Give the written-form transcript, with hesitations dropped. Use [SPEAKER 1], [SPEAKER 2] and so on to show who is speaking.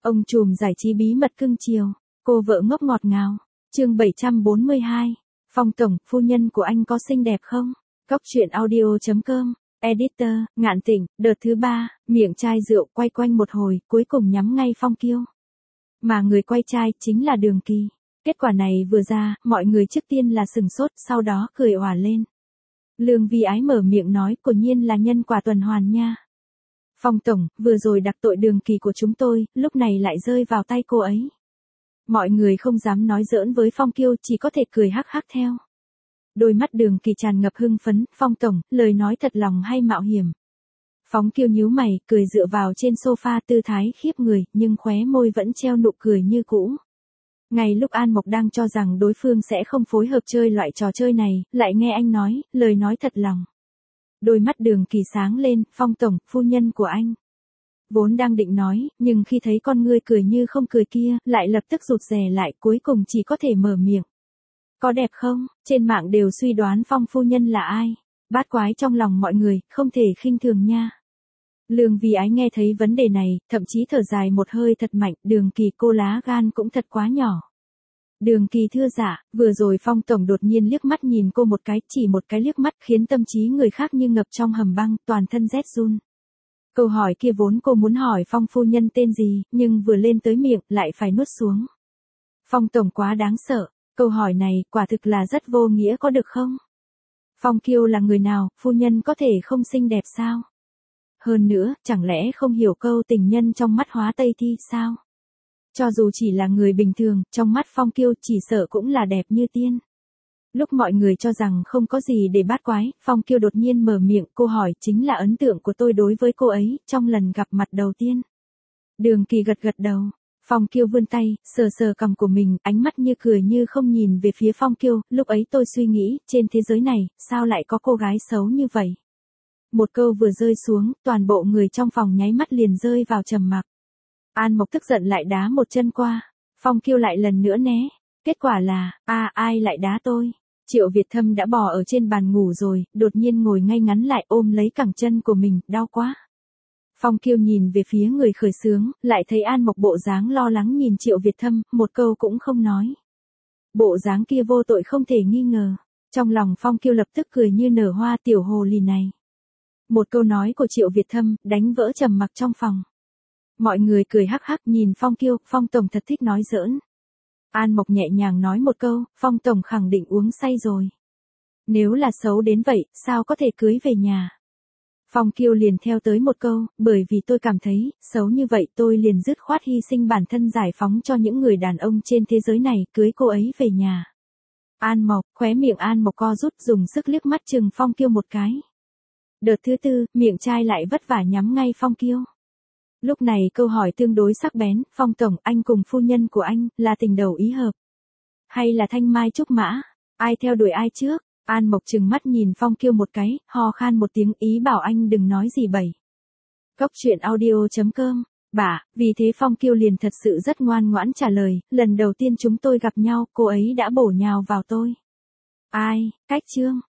[SPEAKER 1] Ông trùm giải trí bí mật cưng chiều, cô vợ ngốc ngọt ngào. Chương 742. Phong tổng, phu nhân của anh có xinh đẹp không? Cóc truyện audio.com. Editor, Ngạn Tịnh, đợt thứ 3, miệng chai rượu quay quanh một hồi, cuối cùng nhắm ngay Phong Kiêu. Mà người quay chai chính là Đường Kỳ. Kết quả này vừa ra, mọi người trước tiên là sừng sốt, sau đó cười òa lên. Lương Vi Ái mở miệng nói, quả nhiên là nhân quả tuần hoàn nha. Phong tổng, vừa rồi đặc tội Đường Kỳ của chúng tôi, lúc này lại rơi vào tay cô ấy. Mọi người không dám nói giỡn với Phong Kiêu, chỉ có thể cười hắc hắc theo. Đôi mắt Đường Kỳ tràn ngập hưng phấn, Phong tổng, lời nói thật lòng hay mạo hiểm? Phong Kiêu nhíu mày, cười dựa vào trên sofa, tư thái khiếp người, nhưng khóe môi vẫn treo nụ cười như cũ. Ngay lúc An Mộc đang cho rằng đối phương sẽ không phối hợp chơi loại trò chơi này, lại nghe anh nói, lời nói thật lòng. Đôi mắt Đường Kỳ sáng lên, Phong tổng, phu nhân của anh. Vốn đang định nói, nhưng khi thấy con ngươi cười như không cười kia, lại lập tức rụt rè lại, cuối cùng chỉ có thể mở miệng. Có đẹp không? Trên mạng đều suy đoán Phong phu nhân là ai. Bát quái trong lòng mọi người, không thể khinh thường nha. Lương Vi Ái nghe thấy vấn đề này, thậm chí thở dài một hơi thật mạnh, Đường Kỳ cô lá gan cũng thật quá nhỏ. Đường Kỳ thưa dạ, vừa rồi Phong tổng đột nhiên liếc mắt nhìn cô một cái, chỉ một cái liếc mắt khiến tâm trí người khác như ngập trong hầm băng, toàn thân rét run. Câu hỏi kia vốn cô muốn hỏi Phong phu nhân tên gì, nhưng vừa lên tới miệng, lại phải nuốt xuống. Phong tổng quá đáng sợ, câu hỏi này quả thực là rất vô nghĩa có được không? Phong Kiêu là người nào, phu nhân có thể không xinh đẹp sao? Hơn nữa, chẳng lẽ không hiểu câu tình nhân trong mắt hóa Tây Thi sao? Cho dù chỉ là người bình thường, trong mắt Phong Kiêu chỉ sợ cũng là đẹp như tiên. Lúc mọi người cho rằng không có gì để bát quái, Phong Kiêu đột nhiên mở miệng, cô hỏi chính là ấn tượng của tôi đối với cô ấy, trong lần gặp mặt đầu tiên. Đường Kỳ gật gật đầu. Phong Kiêu vươn tay, sờ sờ cằm của mình, ánh mắt như cười như không nhìn về phía Phong Kiêu, lúc ấy tôi suy nghĩ, trên thế giới này, sao lại có cô gái xấu như vậy? Một câu vừa rơi xuống, toàn bộ người trong phòng nháy mắt liền rơi vào trầm mặc. An Mộc tức giận lại đá một chân qua. Phong Kiêu lại lần nữa né. Kết quả là, ai lại đá tôi? Triệu Việt Thâm đã bò ở trên bàn ngủ rồi, đột nhiên ngồi ngay ngắn lại ôm lấy cẳng chân của mình, đau quá. Phong Kiêu nhìn về phía người khởi xướng, lại thấy An Mộc bộ dáng lo lắng nhìn Triệu Việt Thâm, một câu cũng không nói. Bộ dáng kia vô tội không thể nghi ngờ. Trong lòng Phong Kiêu lập tức cười như nở hoa, tiểu hồ ly này. Một câu nói của Triệu Việt Thâm, đánh vỡ trầm mặc trong phòng. Mọi người cười hắc hắc nhìn Phong Kiêu, Phong tổng thật thích nói giỡn. An Mộc nhẹ nhàng nói một câu, Phong tổng khẳng định uống say rồi. Nếu là xấu đến vậy, sao có thể cưới về nhà? Phong Kiêu liền theo tới một câu, bởi vì tôi cảm thấy, xấu như vậy tôi liền dứt khoát hy sinh bản thân giải phóng cho những người đàn ông trên thế giới này, cưới cô ấy về nhà. An Mộc, khóe miệng An Mộc co rút, dùng sức liếc mắt chừng Phong Kiêu một cái. Đợt thứ 4, miệng chai lại vất vả nhắm ngay Phong Kiêu. Lúc này câu hỏi tương đối sắc bén, Phong tổng, anh cùng phu nhân của anh, là tình đầu ý hợp? Hay là thanh mai trúc mã? Ai theo đuổi ai trước? An Mộc trừng mắt nhìn Phong Kiêu một cái, ho khan một tiếng, ý bảo anh đừng nói gì bậy. Cóc truyện audio.com. Bà, vì thế Phong Kiêu liền thật sự rất ngoan ngoãn trả lời, lần đầu tiên chúng tôi gặp nhau, cô ấy đã bổ nhào vào tôi. Ai, cách chương.